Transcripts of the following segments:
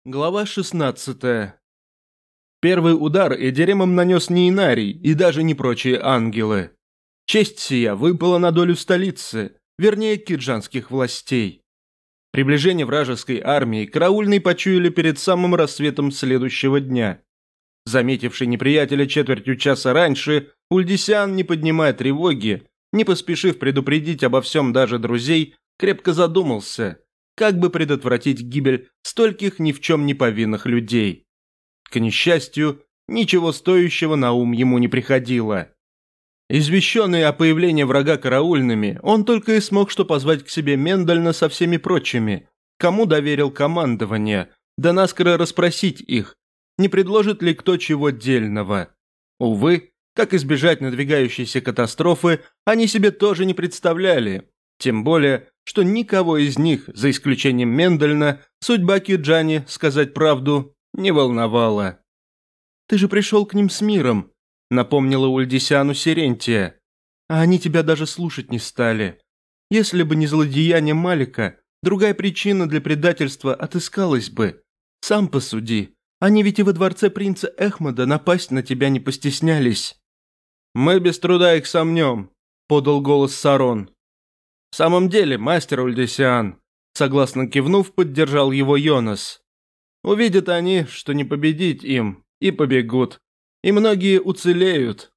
Глава 16. Первый удар Эдеремом нанес не Инарий и даже не прочие ангелы. Честь сия выпала на долю столицы, вернее киджанских властей. Приближение вражеской армии караульные почуяли перед самым рассветом следующего дня. Заметивший неприятеля четвертью часа раньше, Ульдисян, не поднимая тревоги, не поспешив предупредить обо всем даже друзей, крепко задумался – как бы предотвратить гибель стольких ни в чем не повинных людей. К несчастью, ничего стоящего на ум ему не приходило. Извещенный о появлении врага караульными, он только и смог что позвать к себе Мендельна со всеми прочими, кому доверил командование, да наскоро расспросить их, не предложит ли кто чего дельного. Увы, как избежать надвигающейся катастрофы, они себе тоже не представляли. Тем более, что никого из них, за исключением Мендельна, судьба Киджани, сказать правду, не волновала. «Ты же пришел к ним с миром», — напомнила Ульдисяну Сирентия. «А они тебя даже слушать не стали. Если бы не злодеяние Малика, другая причина для предательства отыскалась бы. Сам посуди, они ведь и во дворце принца Эхмада напасть на тебя не постеснялись». «Мы без труда их сомнем», — подал голос Сарон. «В самом деле, мастер Ульдисян», согласно кивнув, поддержал его Йонас. «Увидят они, что не победить им, и побегут. И многие уцелеют».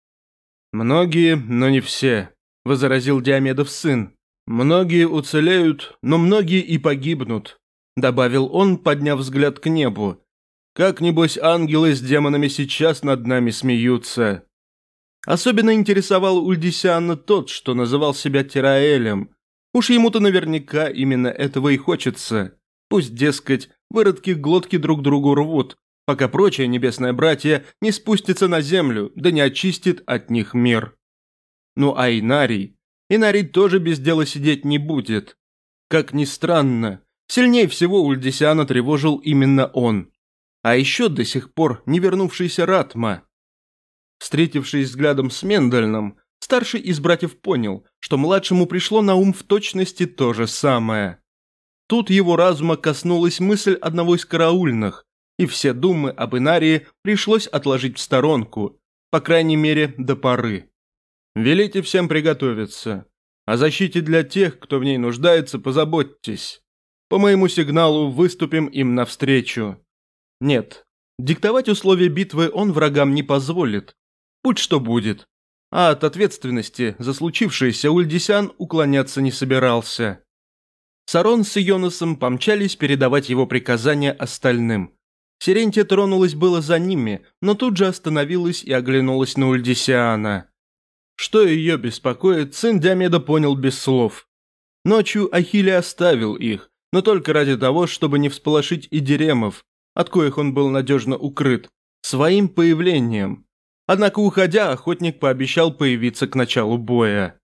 «Многие, но не все», – возразил Диомедов сын. «Многие уцелеют, но многие и погибнут», – добавил он, подняв взгляд к небу. «Как, небось, ангелы с демонами сейчас над нами смеются». Особенно интересовал Ульдисяна тот, что называл себя Тираэлем. Уж ему-то наверняка именно этого и хочется. Пусть, дескать, выродки глотки друг другу рвут, пока прочие небесные братья не спустятся на землю, да не очистит от них мир. Ну а Инарий? Инарий тоже без дела сидеть не будет. Как ни странно, сильнее всего Ульдисяна тревожил именно он. А еще до сих пор не вернувшийся Ратма. Встретившись взглядом с Мендельном, старший из братьев понял, что младшему пришло на ум в точности то же самое. Тут его разума коснулась мысль одного из караульных, и все думы об Инарии пришлось отложить в сторонку, по крайней мере, до поры. «Велите всем приготовиться. О защите для тех, кто в ней нуждается, позаботьтесь. По моему сигналу выступим им навстречу». Нет, диктовать условия битвы он врагам не позволит. Будь что будет. А от ответственности за случившееся Ульдисян уклоняться не собирался. Сарон с Йонасом помчались передавать его приказания остальным. Сирентия тронулась было за ними, но тут же остановилась и оглянулась на Ульдисяна. Что ее беспокоит, сын Диомеда понял без слов. Ночью Ахилле оставил их, но только ради того, чтобы не всполошить Эдеремов, от коих он был надежно укрыт, своим появлением. Однако, уходя, охотник пообещал появиться к началу боя.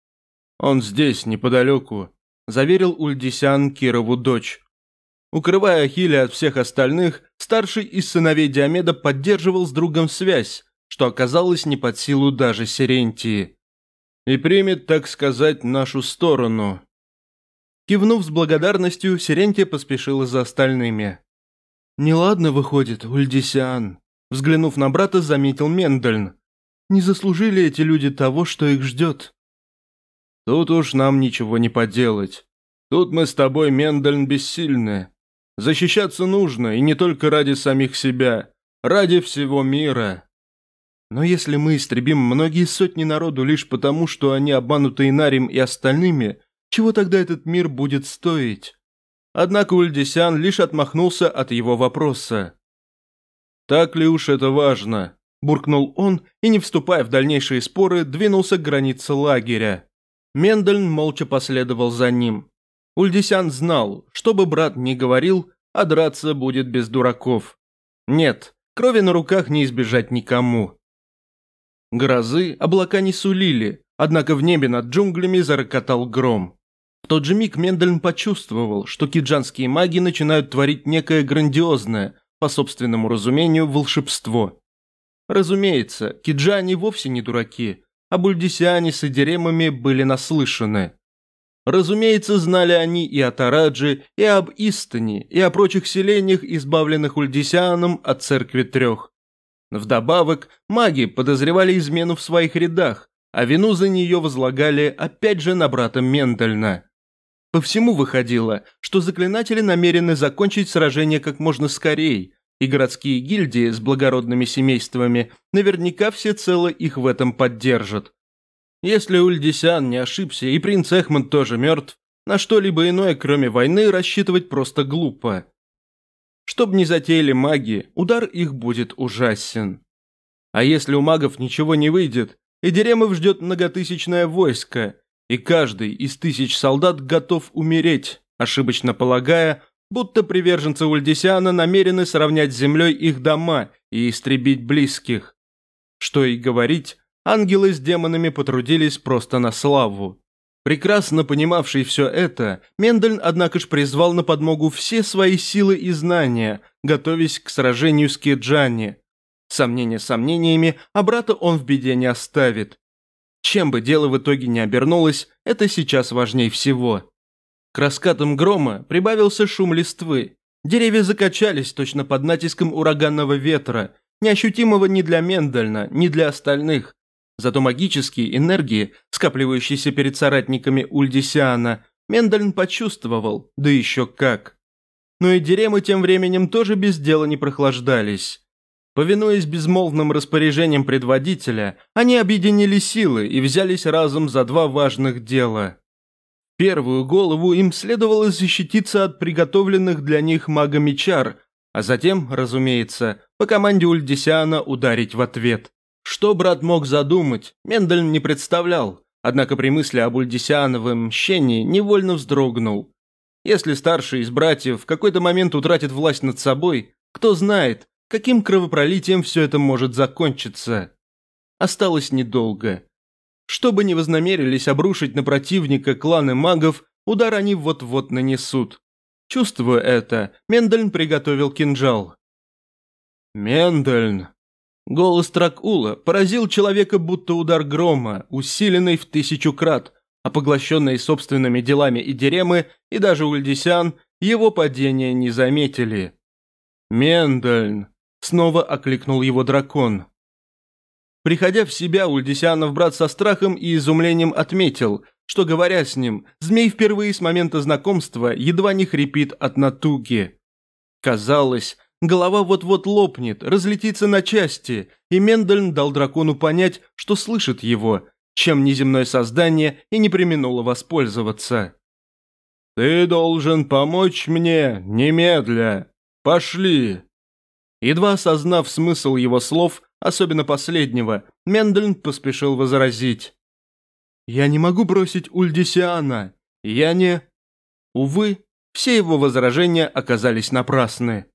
«Он здесь, неподалеку», – заверил Ульдисян Кирову дочь. Укрывая Ахилля от всех остальных, старший из сыновей Диомеда поддерживал с другом связь, что оказалось не под силу даже Сирентии. «И примет, так сказать, нашу сторону». Кивнув с благодарностью, Сирентия поспешила за остальными. «Неладно выходит, Ульдисян», – взглянув на брата, заметил Мендельн. «Не заслужили эти люди того, что их ждет». «Тут уж нам ничего не поделать. Тут мы с тобой, Мендельн, бессильны. Защищаться нужно, и не только ради самих себя, ради всего мира». «Но если мы истребим многие сотни народу лишь потому, что они обмануты Инарием и остальными, чего тогда этот мир будет стоить?» Однако Ульдисян лишь отмахнулся от его вопроса. «Так ли уж это важно?» – буркнул он и, не вступая в дальнейшие споры, двинулся к границе лагеря. Мендельн молча последовал за ним. Ульдисян знал, что бы брат ни говорил, а драться будет без дураков. Нет, крови на руках не избежать никому. Грозы облака не сулили, однако в небе над джунглями зарокотал гром. В тот же миг Мендельн почувствовал, что киджанские маги начинают творить некое грандиозное, по собственному разумению, волшебство. Разумеется, киджане вовсе не дураки, об Ульдисяне с Эдеремами были наслышаны. Разумеется, знали они и о Тарадже, и об Истане, и о прочих селениях, избавленных Ульдисианом от Церкви Трех. Вдобавок, маги подозревали измену в своих рядах, а вину за нее возлагали опять же на брата Мендельна. По всему выходило, что заклинатели намерены закончить сражение как можно скорее, и городские гильдии с благородными семействами наверняка всецело их в этом поддержат. Если Ульдисиан не ошибся и принц Эхманд тоже мертв, на что-либо иное, кроме войны, рассчитывать просто глупо. Чтоб не затеяли маги, удар их будет ужасен. А если у магов ничего не выйдет, Эдиремов ждет многотысячное войско, и каждый из 1000 солдат готов умереть, ошибочно полагая, будто приверженцы Ульдисиана намерены сравнять с землей их дома и истребить близких. Что и говорить, ангелы с демонами потрудились просто на славу. Прекрасно понимавший все это, Мендельн, однако ж, призвал на подмогу все свои силы и знания, готовясь к сражению с Кеджани. Сомнения сомнениями, а брата он в беде не оставит. Чем бы дело в итоге не обернулось, это сейчас важней всего. К раскатам грома прибавился шум листвы. Деревья закачались точно под натиском ураганного ветра, неощутимого ни для Мендельна, ни для остальных. Зато магические энергии, скапливающиеся перед соратниками Ульдисиана, Мендельн почувствовал, да еще как. Но и Деремы тем временем тоже без дела не прохлаждались. Повинуясь безмолвным распоряжениям предводителя, они объединили силы и взялись разом за два важных дела. В первую голову им следовало защититься от приготовленных для них магами чар, а затем, разумеется, по команде Ульдисиана ударить в ответ. Что брат мог задумать, Мендельн не представлял, однако при мысли об Ульдисиановом мщении невольно вздрогнул. Если старший из братьев в какой-то момент утратит власть над собой, кто знает, каким кровопролитием все это может закончиться. Осталось недолго. Что бы ни вознамерились обрушить на противника кланы магов, удар они вот-вот нанесут. Чувствуя это, Мендельн приготовил кинжал. «Мендельн!» Голос Тракула поразил человека будто удар грома, усиленный в 1000 крат, а поглощенные собственными делами и Деремы, и даже Ульдисиан, его падения не заметили. «Мендельн!» – снова окликнул его дракон. Приходя в себя, Ульдисианов брат со страхом и изумлением отметил, что, говоря с ним, змей впервые с момента знакомства едва не хрипит от натуги. Казалось, голова вот-вот лопнет, разлетится на части, и Мендельн дал дракону понять, что слышит его, чем неземное создание и не преминуло воспользоваться. «Ты должен помочь мне немедля. Пошли!» Едва осознав смысл его слов, особенно последнего, Мендельн поспешил возразить. «Я не могу бросить Ульдисиана. Я не...» Увы, все его возражения оказались напрасны.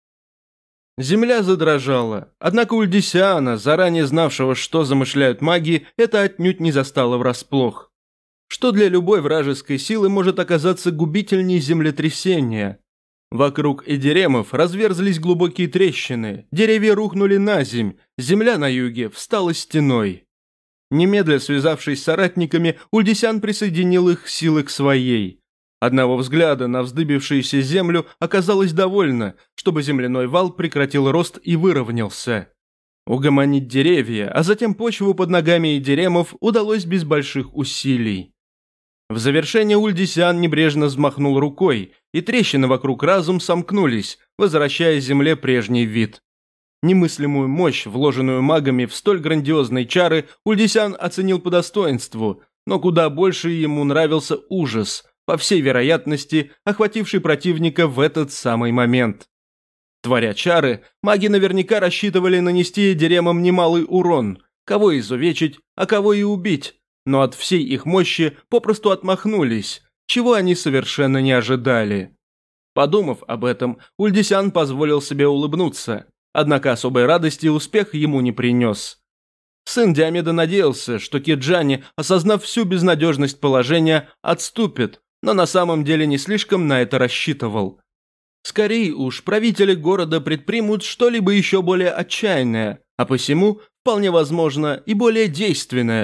Земля задрожала, однако Ульдисиана, заранее знавшего, что замышляют маги, это отнюдь не застало врасплох. Что для любой вражеской силы может оказаться губительней землетрясения? Вокруг Эдиремов разверзлись глубокие трещины, деревья рухнули на земь, земля на юге встала стеной. Немедля связавшись с соратниками, Ульдисиан присоединил их силы к своей. Одного взгляда на вздыбившуюся землю оказалось довольно, чтобы земляной вал прекратил рост и выровнялся. Угомонить деревья, а затем почву под ногами Эдиремов удалось без больших усилий. В завершение Ульдисиан небрежно взмахнул рукой, и трещины вокруг разум сомкнулись, возвращая земле прежний вид. Немыслимую мощь, вложенную магами в столь грандиозные чары, Ульдисиан оценил по достоинству, но куда больше ему нравился ужас, по всей вероятности, охвативший противника в этот самый момент. Творя чары, маги наверняка рассчитывали нанести Эдиремам немалый урон, кого изувечить, а кого и убить, но от всей их мощи попросту отмахнулись, чего они совершенно не ожидали. Подумав об этом, Ульдисиан позволил себе улыбнуться, однако особой радости успех ему не принес. Сын Диомеда надеялся, что Кеджани, осознав всю безнадежность положения, отступит, но на самом деле не слишком на это рассчитывал. Скорее уж, правители города предпримут что-либо еще более отчаянное, а посему, вполне возможно, и более действенное.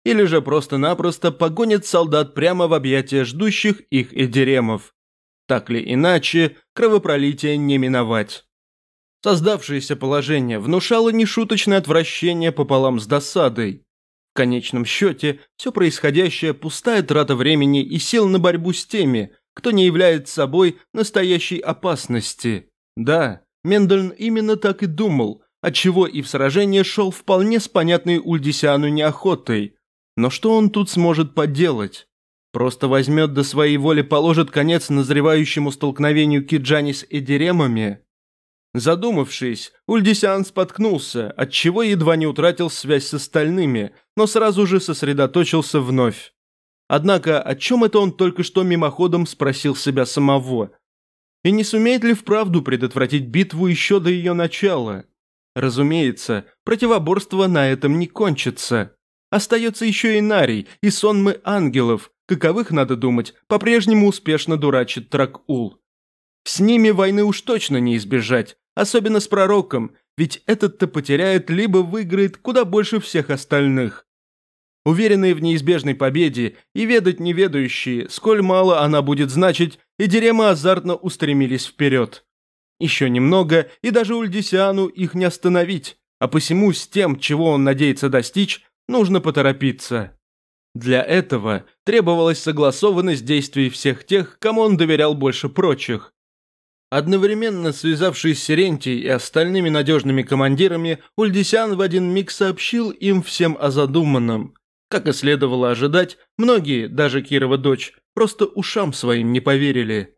или же просто-напросто погонит солдат прямо в объятия ждущих их эдеремов. Так ли иначе, кровопролитие не миновать. Создавшееся положение внушало нешуточное отвращение пополам с досадой. В конечном счете, все происходящее – пустая трата времени и сил на борьбу с теми, кто не является собой настоящей опасности. Да, Мендельн именно так и думал, отчего и в сражение шел вполне с понятной Ульдисиану неохотой. Но что он тут сможет поделать? Просто возьмет до своей воли положит конец назревающему столкновению Киджани с эдеремами? Задумавшись, Ульдисиан споткнулся, отчего едва не утратил связь с остальными, но сразу же сосредоточился вновь. Однако, о чем это он только что мимоходом спросил себя самого? И не сумеет ли вправду предотвратить битву еще до ее начала? Разумеется, противоборство на этом не кончится. Остается еще и Нарий, и сонмы ангелов, каковых, надо думать, по-прежнему успешно дурачит Трак-Ул. С ними войны уж точно не избежать, особенно с пророком, ведь этот-то потеряет либо выиграет куда больше всех остальных. Уверенные в неизбежной победе и ведать неведающие, сколь мало она будет значить, эдеремы азартно устремились вперед. Еще немного, и даже Ульдисиану их не остановить, а посему с тем, чего он надеется достичь, нужно поторопиться. Для этого требовалась согласованность действий всех тех, кому он доверял больше прочих. Одновременно связавшись с Сирентией и остальными надежными командирами, Ульдисиан в один миг сообщил им всем о задуманном. Как и следовало ожидать, многие, даже Кирова дочь, просто ушам своим не поверили.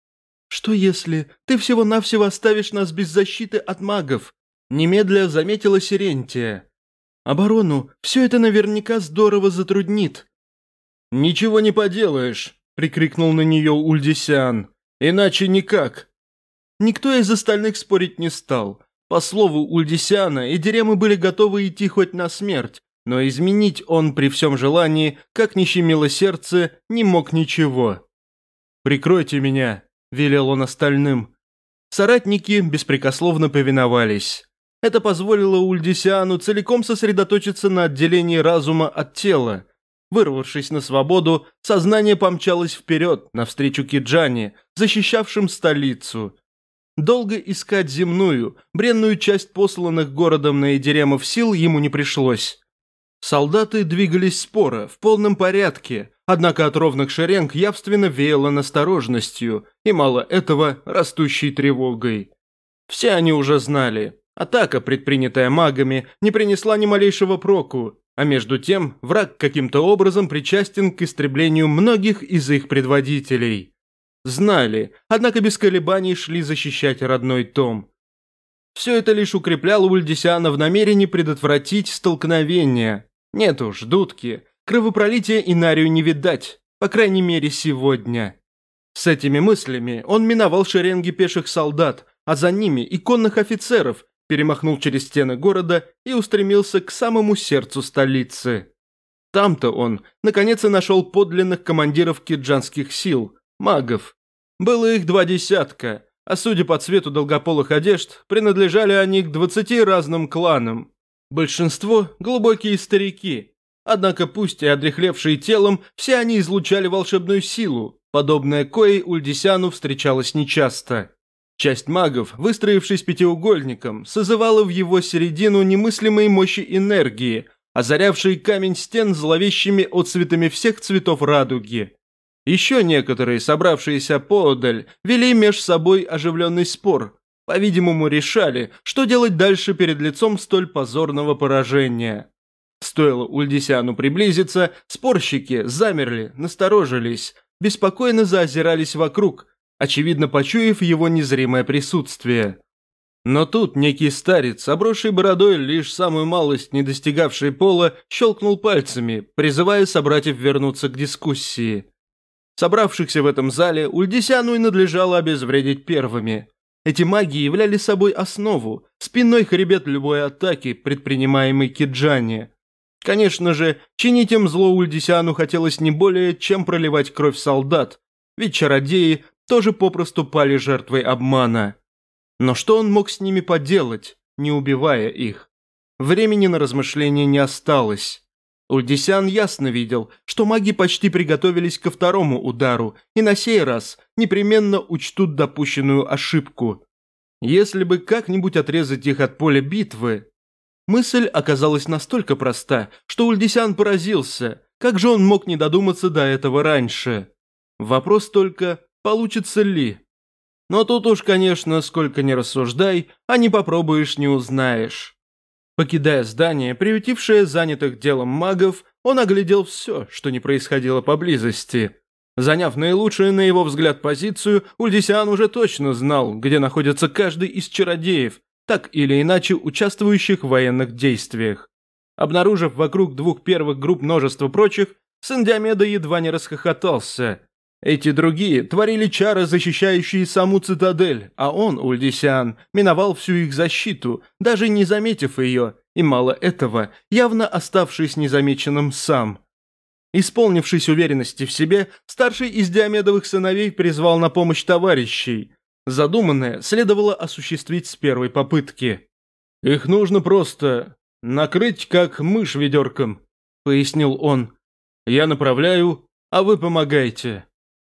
«Что если ты всего-навсего оставишь нас без защиты от магов?» Немедля заметила Сирентия. «Оборону все это наверняка здорово затруднит». «Ничего не поделаешь», – прикрикнул на нее Ульдисиан. «Иначе никак». Никто из остальных спорить не стал. По слову Ульдисиана, эдеремы были готовы идти хоть на смерть, но изменить он при всем желании, как ни щемило сердце, не мог ничего. «Прикройте меня», – велел он остальным. Соратники беспрекословно повиновались. Это позволило Ульдисиану целиком сосредоточиться на отделении разума от тела. Вырвавшись на свободу, сознание помчалось вперед, навстречу Киджани, защищавшим столицу. Долго искать земную, бренную часть посланных городом на эдеремов сил ему не пришлось. Солдаты двигались споро, в полном порядке, однако от ровных шеренг явственно веяло настороженностью, и мало этого, растущей тревогой. Все они уже знали, атака, предпринятая магами, не принесла ни малейшего проку, а между тем враг каким-то образом причастен к истреблению многих из их предводителей. Знали, однако без колебаний шли защищать родной том. Все это лишь укрепляло Ульдисиана в намерении предотвратить столкновение. Нет уж, дудки, кровопролития Инарию не видать, по крайней мере сегодня. С этими мыслями он миновал шеренги пеших солдат, а за ними и конных офицеров, перемахнул через стены города и устремился к самому сердцу столицы. Там-то он, наконец, и нашел подлинных командиров киджанских сил, магов. Было их 20, а судя по цвету долгополых одежд, принадлежали они к 20 разным кланам. Большинство – глубокие старики. Однако пусть и одряхлевшие телом, все они излучали волшебную силу, подобная коей Ульдисиану встречалась нечасто. Часть магов, выстроившись пятиугольником, созывала в его середину немыслимые мощи энергии, озарявшие камень стен зловещими отцветами всех цветов радуги. Еще некоторые, собравшиеся поодаль, вели меж собой оживленный спор. По-видимому, решали, что делать дальше перед лицом столь позорного поражения. Стоило Ульдисиану приблизиться, спорщики замерли, насторожились, беспокойно заозирались вокруг, очевидно почуяв его незримое присутствие. Но тут некий старец, обросший бородой, лишь самую малость не достигавший пола, щелкнул пальцами, призывая собратьев вернуться к дискуссии. Собравшихся в этом зале Ульдисиану и надлежало обезвредить первыми. Эти маги являли собой основу, спинной хребет любой атаки, предпринимаемой Киджани. Конечно же, чинить им зло Ульдисиану хотелось не более, чем проливать кровь солдат, ведь чародеи тоже попросту пали жертвой обмана. Но что он мог с ними поделать, не убивая их? Времени на размышления не осталось. Ульдисян ясно видел, что маги почти приготовились ко второму удару и на сей раз непременно учтут допущенную ошибку. Если бы как-нибудь отрезать их от поля битвы... Мысль оказалась настолько проста, что Ульдисян поразился, как же он мог не додуматься до этого раньше. Вопрос только, получится ли. Но тут уж, конечно, сколько ни рассуждай, а не попробуешь, не узнаешь. Покидая здание, приютившее занятых делом магов, он оглядел все, что не происходило поблизости. Заняв наилучшую, на его взгляд, позицию, Ульдисян уже точно знал, где находится каждый из чародеев, так или иначе участвующих в военных действиях. Обнаружив вокруг двух первых групп множество прочих, сын Диомеда едва не расхохотался. Эти другие творили чары, защищающие саму цитадель, а он, Ульдисян, миновал всю их защиту, даже не заметив ее, и мало этого, явно оставшись незамеченным сам. Исполнившись уверенности в себе, старший из Диомедовых сыновей призвал на помощь товарищей. Задуманное следовало осуществить с первой попытки. «Их нужно просто накрыть, как мышь ведерком», — пояснил он. «Я направляю, а вы помогайте».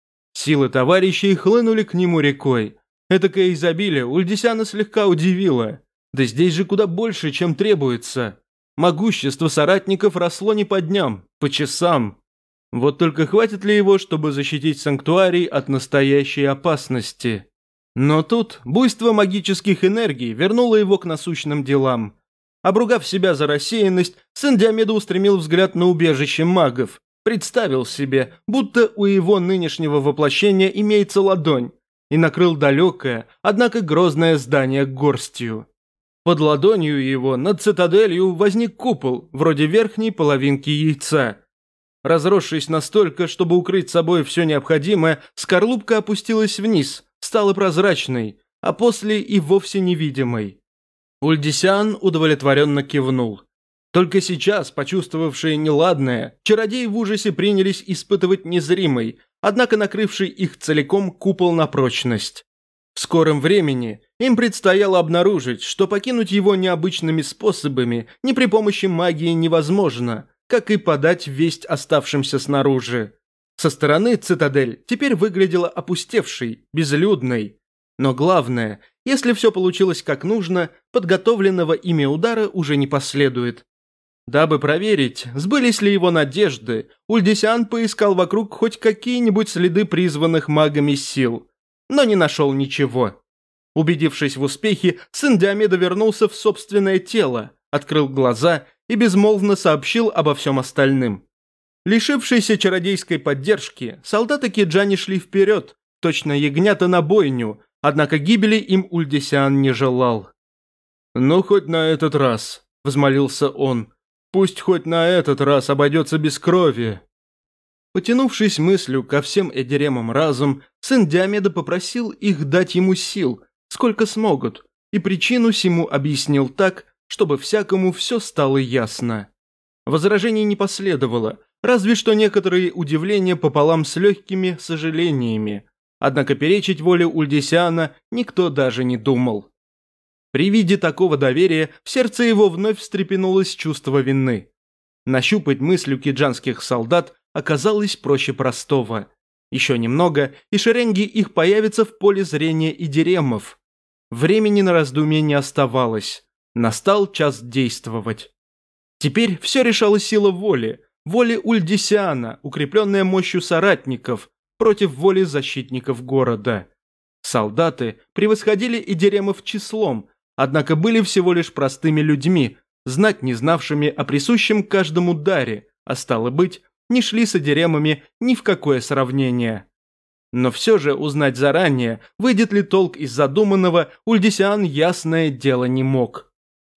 Силы товарищей хлынули к нему рекой. Этакое изобилие Ульдисяна слегка удивило. Да здесь же куда больше, чем требуется. Могущество соратников росло не по дням, по часам. Вот только хватит ли его, чтобы защитить санктуарий от настоящей опасности? Но тут буйство магических энергий вернуло его к насущным делам. Обругав себя за рассеянность, сын Диомеда устремил взгляд на убежище магов. Представил себе, будто у его нынешнего воплощения имеется ладонь, и накрыл далекое, однако грозное здание горстью. Под ладонью его над цитаделью возник купол, вроде верхней половинки яйца. Разросшись настолько, чтобы укрыть собой все необходимое, скорлупка опустилась вниз, стала прозрачной, а после и вовсе невидимой. Ульдисян удовлетворенно кивнул. Только сейчас, почувствовавшие неладное, чародеи в ужасе принялись испытывать незримый, однако накрывший их целиком купол на прочность. В скором времени им предстояло обнаружить, что покинуть его необычными способами ни при помощи магии невозможно, как и подать весть оставшимся снаружи. Со стороны цитадель теперь выглядела опустевшей, безлюдной. Но главное, если все получилось как нужно, подготовленного ими удара уже не последует. Дабы проверить, сбылись ли его надежды, Ульдисян поискал вокруг хоть какие-нибудь следы призванных магами сил, но не нашел ничего. Убедившись в успехе, сын Диомеда вернулся в собственное тело, открыл глаза и безмолвно сообщил обо всем остальным. Лишившиеся чародейской поддержки, солдаты Киджани шли вперед, точно ягнята на бойню, однако гибели им Ульдисян не желал. «Ну, хоть на этот раз», – взмолился он, – «пусть хоть на этот раз обойдется без крови». Потянувшись мыслью ко всем Эдиремам разом, сын Диомеда попросил их дать ему сил, сколько смогут, и причину сему объяснил так, чтобы всякому все стало ясно. Возражений не последовало, разве что некоторые удивления пополам с легкими сожалениями, однако перечить воле Ульдисяна никто даже не думал. При виде такого доверия в сердце его вновь встрепенулось чувство вины. Нащупать мыслью киджанских солдат оказалось проще простого. Еще немного, и шеренги их появятся в поле зрения Эдиремов. Времени на раздумье не оставалось. Настал час действовать. Теперь все решала сила воли Ульдисяна, укрепленная мощью соратников, против воли защитников города. Солдаты превосходили Эдиремов числом, однако были всего лишь простыми людьми, знать не знавшими о присущем каждому даре, а стало быть, не шли с Эдиремами ни в какое сравнение. Но все же узнать заранее, выйдет ли толк из задуманного, Ульдисян ясное дело не мог.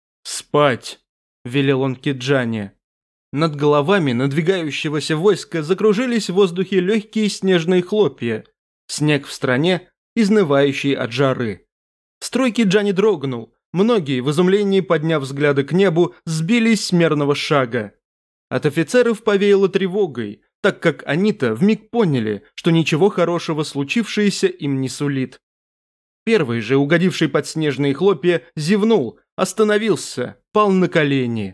«Спать!» – велел он Киджане. Над головами надвигающегося войска закружились в воздухе легкие снежные хлопья. Снег в стране, изнывающий от жары. Строй Киджани дрогнул. Многие, в изумлении подняв взгляды к небу, сбились с мерного шага. От офицеров повеяло тревогой, так как они-то вмиг поняли, что ничего хорошего случившееся им не сулит. Первый же, угодивший под снежные хлопья, зевнул, остановился, пал на колени.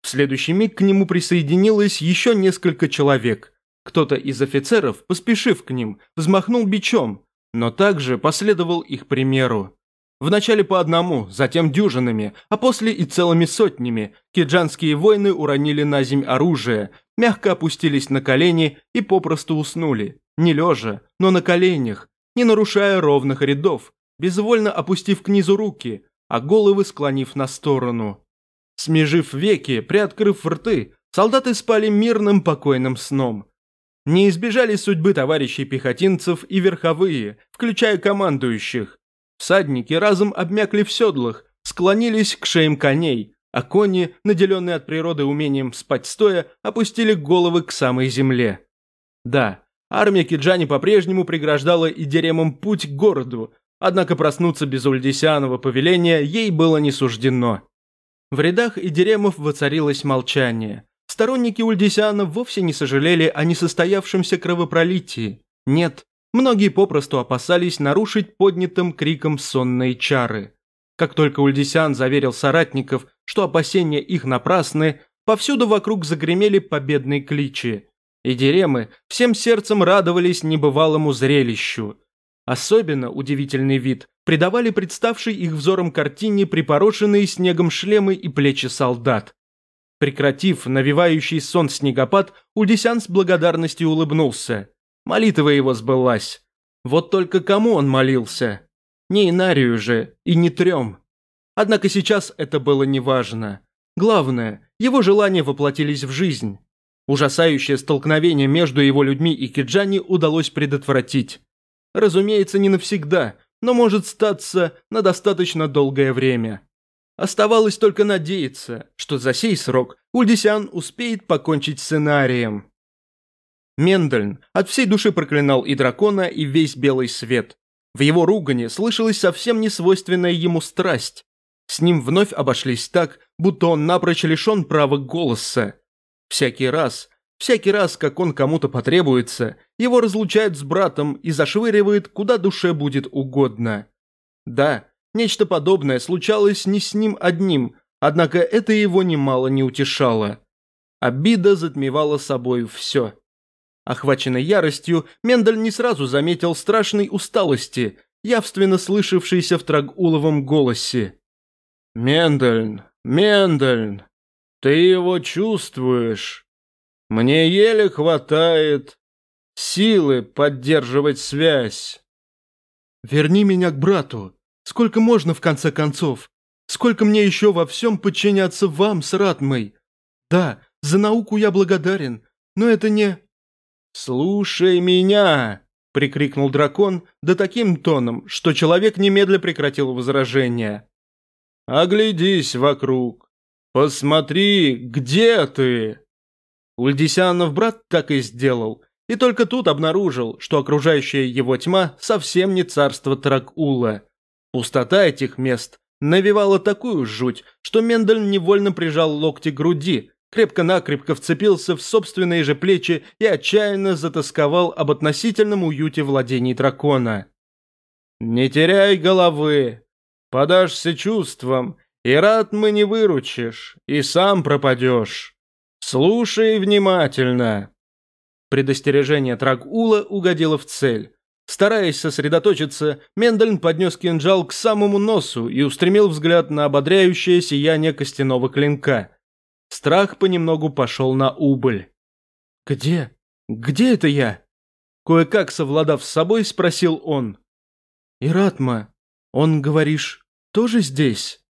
В следующий миг к нему присоединилось еще несколько человек. Кто-то из офицеров, поспешив к ним, взмахнул бичом, но также последовал их примеру. Вначале по одному, затем дюжинами, а после и целыми сотнями киджанские воины уронили на земь оружие, мягко опустились на колени и попросту уснули, не лежа, но на коленях, не нарушая ровных рядов, безвольно опустив к низу руки, а головы склонив на сторону. Смежив веки, приоткрыв рты, солдаты спали мирным покойным сном. Не избежали судьбы товарищей пехотинцев и верховые, включая командующих. Всадники разом обмякли в седлах, склонились к шеям коней, а кони, наделенные от природы умением спать стоя, опустили головы к самой земле. Да, армия Киджани по-прежнему преграждала идеремам путь к городу, однако проснуться без Ульдисянова повеления ей было не суждено. В рядах идеремов воцарилось молчание. Сторонники Ульдисяна вовсе не сожалели о несостоявшемся кровопролитии. Нет, многие попросту опасались нарушить поднятым криком сонные чары. Как только Ульдисян заверил соратников, что опасения их напрасны, повсюду вокруг загремели победные кличи. Идеремы всем сердцем радовались небывалому зрелищу. Особенно удивительный вид придавали представшей их взором картине припорошенные снегом шлемы и плечи солдат. Прекратив навевающий сон снегопад, Ульдисян с благодарностью улыбнулся. Молитва его сбылась. Вот только кому он молился? Не Инарию же, и не трем. Однако сейчас это было неважно. Главное, его желания воплотились в жизнь. Ужасающее столкновение между его людьми и Киджани удалось предотвратить. Разумеется, не навсегда, но может статься на достаточно долгое время. Оставалось только надеяться, что за сей срок Ульдисян успеет покончить с Инарием. Мендельн от всей души проклинал и дракона, и весь белый свет. В его ругани слышалась совсем несвойственная ему страсть. С ним вновь обошлись так, будто он напрочь лишен права голоса. Всякий раз, как он кому-то потребуется, его разлучают с братом и зашвыривают, куда душе будет угодно. Да, нечто подобное случалось не с ним одним, однако это его немало не утешало. Обида затмевала собой все. Охваченный яростью, Мендель не сразу заметил страшной усталости, явственно слышавшейся в Трагуловом голосе. «Мендельн, Мендельн, ты его чувствуешь? Мне еле хватает силы поддерживать связь». «Верни меня к брату. Сколько можно, в конце концов? Сколько мне еще во всем подчиняться вам с Ратмой? Да, за науку я благодарен, но это не...» «Слушай меня!» – прикрикнул дракон, да таким тоном, что человек немедля прекратил возражение. «Оглядись вокруг. Посмотри, где ты?» Ульдисянов брат так и сделал, и только тут обнаружил, что окружающая его тьма совсем не царство Трагула. Пустота этих мест навевала такую жуть, что Мендель невольно прижал локти к груди, крепко-накрепко вцепился в собственные же плечи и отчаянно затосковал об относительном уюте владений дракона. «Не теряй головы, подашься чувствам, и Ратмы не выручишь, и сам пропадешь. Слушай внимательно». Предостережение Трагула угодило в цель. Стараясь сосредоточиться, Мендельн поднес кинжал к самому носу и устремил взгляд на ободряющее сияние костяного клинка. Страх понемногу пошел на убыль. «Где? Где это я?» Кое-как совладав с собой, спросил он. «Иратма, он, говоришь, тоже здесь?»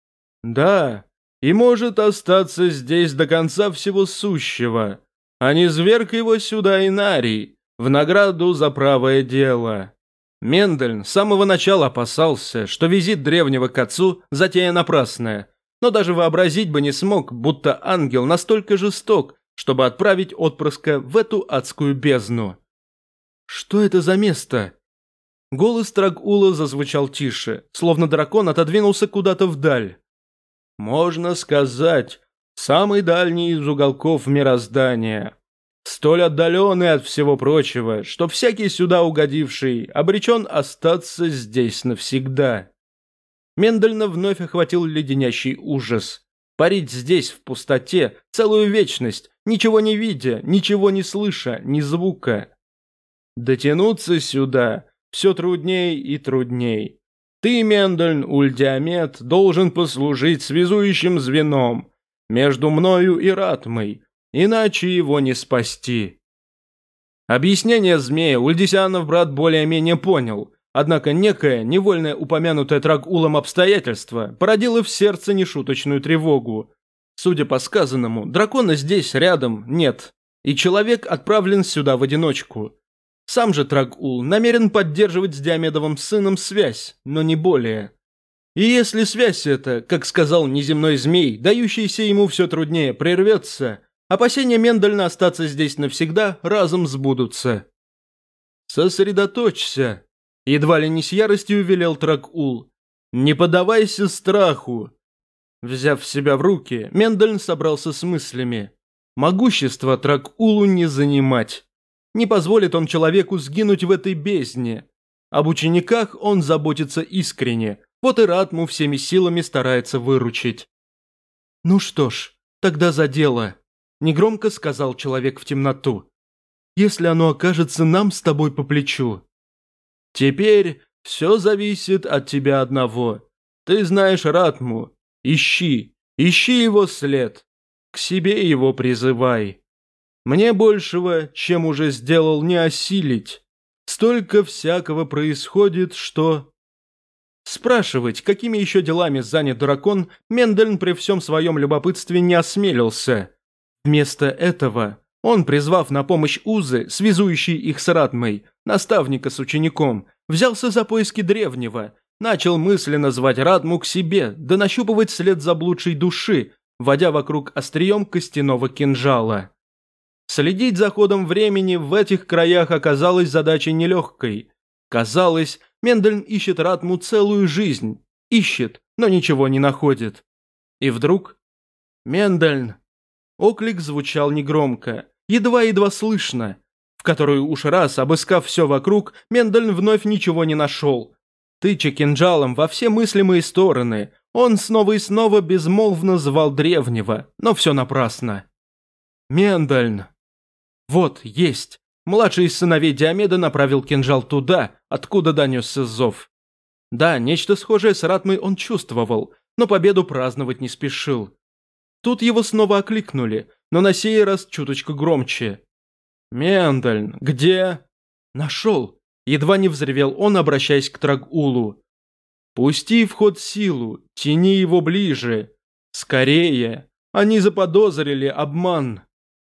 «Да, и может остаться здесь до конца всего сущего, а не зверг его сюда Инарий, в награду за правое дело». Мендельн с самого начала опасался, что визит древнего к отцу – затея напрасная, но даже вообразить бы не смог, будто ангел настолько жесток, чтобы отправить отпрыска в эту адскую бездну. «Что это за место?» Голос Трагула зазвучал тише, словно дракон отодвинулся куда-то вдаль. «Можно сказать, самый дальний из уголков мироздания. Столь отдаленный от всего прочего, что всякий сюда угодивший обречен остаться здесь навсегда». Мендельна вновь охватил леденящий ужас. Парить здесь, в пустоте, целую вечность, ничего не видя, ничего не слыша, ни звука. Дотянуться сюда все трудней и трудней. Ты, Мендельн Ульдиамет, должен послужить связующим звеном между мною и Ратмой, иначе его не спасти. Объяснение змея Ульдисянов брат более-менее понял, однако некое, невольное упомянутое Трагулом обстоятельство породило в сердце нешуточную тревогу. Судя по сказанному, дракона здесь, рядом, нет, и человек отправлен сюда в одиночку. Сам же Трагул намерен поддерживать с Диомедовым сыном связь, но не более. И если связь эта, как сказал неземной змей, дающийся ему все труднее, прервется, опасения Мендельна остаться здесь навсегда разом сбудутся. «Сосредоточься», — едва ли не с яростью велел Трагул. «Не поддавайся страху». Взяв себя в руки, Мендельн собрался с мыслями. Могущество Трагулу не занимать. Не позволит он человеку сгинуть в этой бездне. Об учениках он заботится искренне, вот и Ратму всеми силами старается выручить. «Ну что ж, тогда за дело», – негромко сказал человек в темноту. «Если оно окажется нам с тобой по плечу». «Теперь все зависит от тебя одного. Ты знаешь Ратму. Ищи его след. К себе его призывай. Мне большего, чем уже сделал, не осилить. Столько всякого происходит, что...» Спрашивать, какими еще делами занят дракон, Мендельн при всем своем любопытстве не осмелился. Вместо этого он, призвав на помощь узы, связующие их с Ратмой, наставника с учеником, взялся за поиски древнего, начал мысленно звать Ратму к себе, да нащупывать след заблудшей души, водя вокруг острием костяного кинжала. Следить за ходом времени в этих краях оказалось задачей нелегкой. Казалось, Мендельн ищет Ратму целую жизнь. Ищет, но ничего не находит. И вдруг... «Мендельн!» Оклик звучал негромко, едва-едва слышно. В которую уж раз, обыскав все вокруг, Мендельн вновь ничего не нашел. Тыча кинжалом во все мыслимые стороны, он снова и снова безмолвно звал древнего, но все напрасно. «Мендельн!» Вот, есть. Младший из сыновей Диомеда направил кинжал туда, откуда донесся зов. Да, нечто схожее с Ратмой он чувствовал, но победу праздновать не спешил. Тут его снова окликнули, но на сей раз чуточку громче. «Мендельн, где?» «Нашел!» Едва не взревел он, обращаясь к Трагулу. «Пусти в ход силу, тяни его ближе. Скорее! Они заподозрили обман!»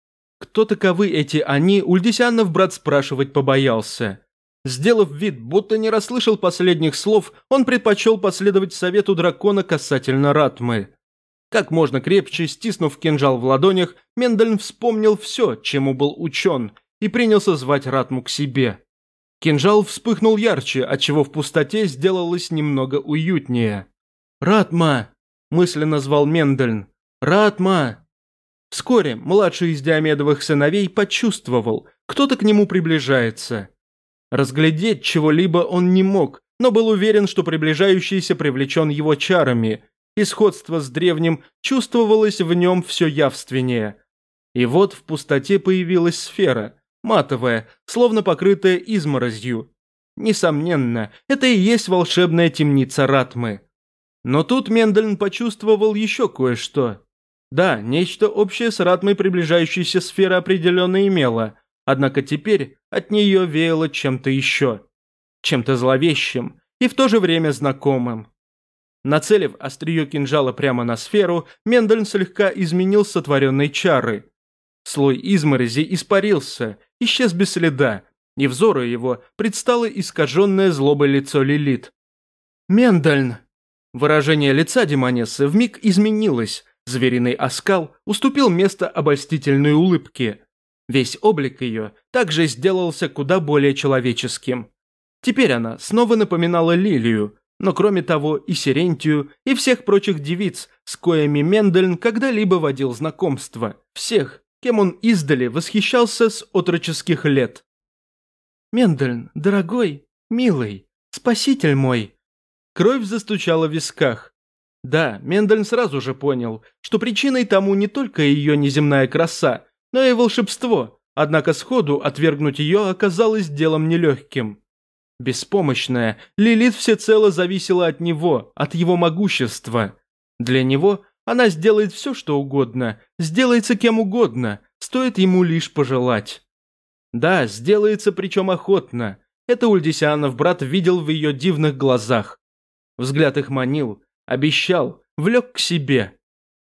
Кто таковы эти «они», Ульдисянов брат спрашивать побоялся. Сделав вид, будто не расслышал последних слов, он предпочел последовать совету дракона касательно Ратмы. Как можно крепче, стиснув кинжал в ладонях, Мендельн вспомнил все, чему был учен, и принялся звать Ратму к себе. Кинжал вспыхнул ярче, отчего в пустоте сделалось немного уютнее. «Ратма!» – мысленно звал Мендельн. «Ратма!» Вскоре младший из Диомедовых сыновей почувствовал, кто-то к нему приближается. Разглядеть чего-либо он не мог, но был уверен, что приближающийся привлечен его чарами, и сходство с древним чувствовалось в нем все явственнее. И вот в пустоте появилась сфера, матовая, словно покрытая изморозью. Несомненно, это и есть волшебная темница Ратмы. Но тут Мендельн почувствовал еще кое-что. Да, нечто общее с Ратмой приближающейся сферы определенно имело, однако теперь от нее веяло чем-то еще. Чем-то зловещим и в то же время знакомым. Нацелив острие кинжала прямо на сферу, Мендельн слегка изменил сотворенной чары. Слой изморози испарился, исчез без следа, и взору его предстало искаженное злобой лицо Лилит. «Мендельн!» Выражение лица демонессы вмиг изменилось. Звериный оскал уступил место обольстительной улыбке. Весь облик ее также сделался куда более человеческим. Теперь она снова напоминала Лилию, но кроме того и Сирентию, и всех прочих девиц, с коими Мендельн когда-либо водил знакомство, всех, кем он издали восхищался с отроческих лет. «Мендельн, дорогой, милый, спаситель мой!» Кровь застучала в висках. Да, Мендельн сразу же понял, что причиной тому не только ее неземная краса, но и волшебство, однако сходу отвергнуть ее оказалось делом нелегким. Беспомощная, Лилит всецело зависела от него, от его могущества. Для него она сделает все, что угодно, сделается кем угодно, стоит ему лишь пожелать. Да, сделается, причем охотно. Это Ульдисианов брат видел в ее дивных глазах. Взгляд их манил, обещал, влек к себе.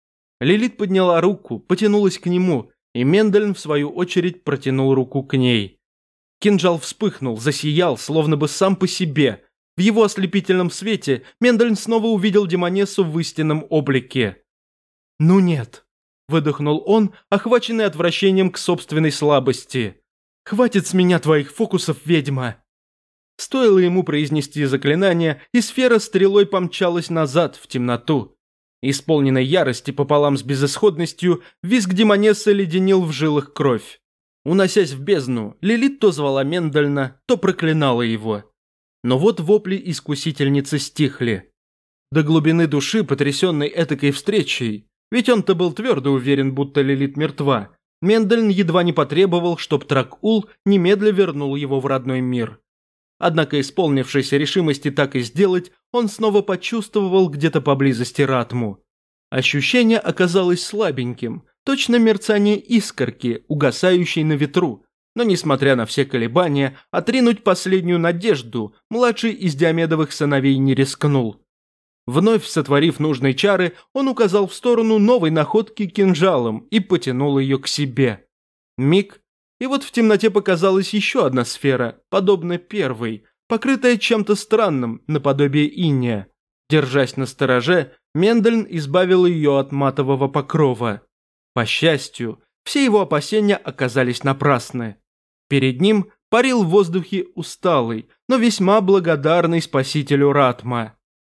Лилит подняла руку, потянулась к нему, и Мендельн, в свою очередь, протянул руку к ней. Кинжал вспыхнул, засиял, словно бы сам по себе. В его ослепительном свете Мендельн снова увидел демонессу в истинном облике. «Ну нет», – выдохнул он, охваченный отвращением к собственной слабости. «Хватит с меня твоих фокусов, ведьма!» Стоило ему произнести заклинание, и сфера стрелой помчалась назад, в темноту. Исполненной ярости пополам с безысходностью, визг демонессы леденил в жилах кровь. Уносясь в бездну, Лилит то звала Мендельна, то проклинала его. Но вот вопли искусительницы стихли. До глубины души, потрясенной этакой встречей, ведь он-то был твердо уверен, будто Лилит мертва, Мендельн едва не потребовал, чтоб Трак-Ул немедля вернул его в родной мир. Однако, исполнившейся решимости так и сделать, он снова почувствовал где-то поблизости Ратму. Ощущение оказалось слабеньким, точно мерцание искорки, угасающей на ветру. Но, несмотря на все колебания, отринуть последнюю надежду младший из Диомедовых сыновей не рискнул. Вновь сотворив нужные чары, он указал в сторону новой находки кинжалом и потянул ее к себе. Миг. И вот в темноте показалась еще одна сфера, подобно первой, покрытая чем-то странным, наподобие инея. Держась на стороже, Мендельн избавил ее от матового покрова. По счастью, все его опасения оказались напрасны. Перед ним парил в воздухе усталый, но весьма благодарный спасителю Ратма.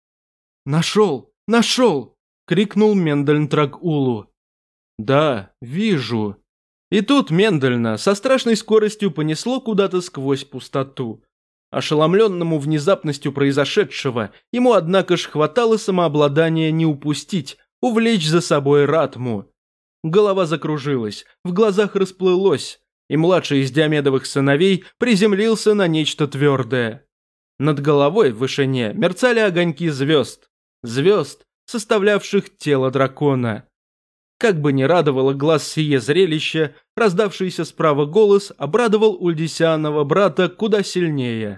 «Нашел! Нашел!» — крикнул Мендельн Трак-Улу. «Да, вижу». И тут Мендельна со страшной скоростью понесло куда-то сквозь пустоту. Ошеломленному внезапностью произошедшего, ему, однако ж, хватало самообладания не упустить, увлечь за собой Ратму. Голова закружилась, в глазах расплылось, и младший из Диомедовых сыновей приземлился на нечто твердое. Над головой в вышине мерцали огоньки звезд, составлявших тело дракона. Как бы ни радовало глаз сие зрелище, раздавшийся справа голос обрадовал Ульдисианова брата куда сильнее.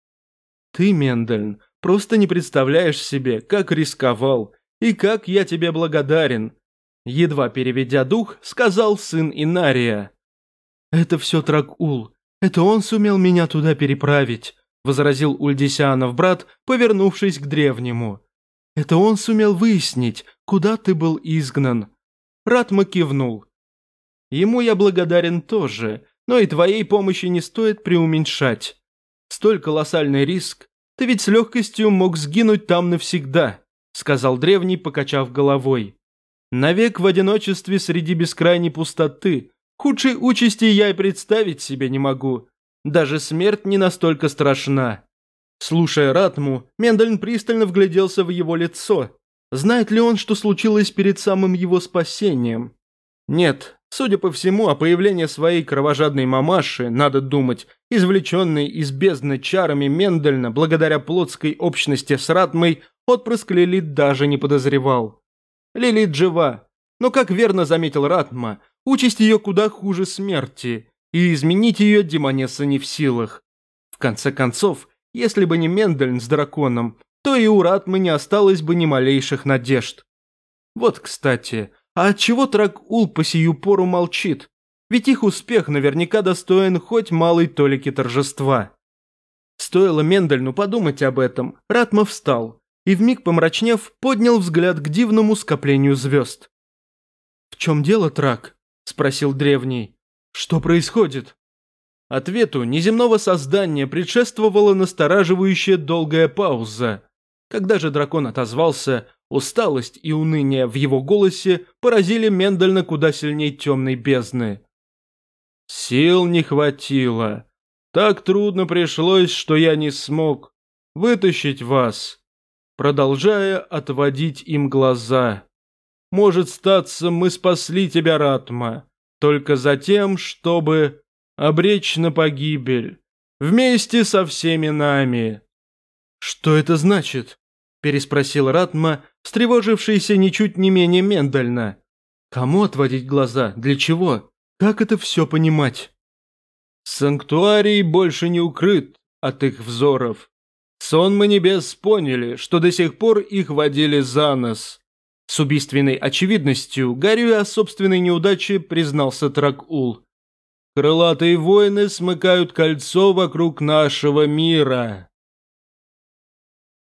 «Ты, Мендельн, просто не представляешь себе, как рисковал, и как я тебе благодарен», едва переведя дух, сказал сын Инария. «Это все Трак-Ул, это он сумел меня туда переправить», возразил Ульдисианов брат, повернувшись к древнему. «Это он сумел выяснить, куда ты был изгнан». Ратма кивнул. «Ему я благодарен тоже, но и твоей помощи не стоит преуменьшать. Столь колоссальный риск, ты ведь с легкостью мог сгинуть там навсегда», сказал древний, покачав головой. «Навек в одиночестве среди бескрайней пустоты. Худшей участи я и представить себе не могу. Даже смерть не настолько страшна». Слушая Ратму, Мендельн пристально вгляделся в его лицо. Знает ли он, что случилось перед самым его спасением? Нет, судя по всему, о появлении своей кровожадной мамаши, надо думать, извлеченной из бездны чарами Мендельна благодаря плотской общности с Ратмой, отпрыск Лилит даже не подозревал. Лилит жива, но, как верно заметил Ратма, участь ее куда хуже смерти, и изменить ее демонесса не в силах. В конце концов, если бы не Мендельн с драконом, то и у Ратмы не осталось бы ни малейших надежд. Вот, кстати, а отчего Трак-Ул по сию пору молчит? Ведь их успех наверняка достоин хоть малой толики торжества. Стоило Мендельну подумать об этом, Ратма встал и, вмиг помрачнев, поднял взгляд к дивному скоплению звезд. «В чем дело, Трак?» – спросил древний. «Что происходит?» Ответу неземного создания предшествовала настораживающая долгая пауза. Когда же дракон отозвался, усталость и уныние в его голосе поразили Мендельна куда сильней темной бездны. «Сил не хватило. Так трудно пришлось, что я не смог вытащить вас. продолжая отводить им глаза. «Может статься, мы спасли тебя, Ратма, только за тем, чтобы обречь на погибель, вместе со всеми нами». «Что это значит?» – переспросил Ратма, встревожившийся ничуть не менее миндально. «Кому отводить глаза? Для чего? Как это все понимать?» «Санктуарий больше не укрыт от их взоров. Сонмы небес поняли, что до сих пор их водили за нос». С убийственной очевидностью, горюя о собственной неудаче, признался Трак-Ул. «Крылатые воины смыкают кольцо вокруг нашего мира».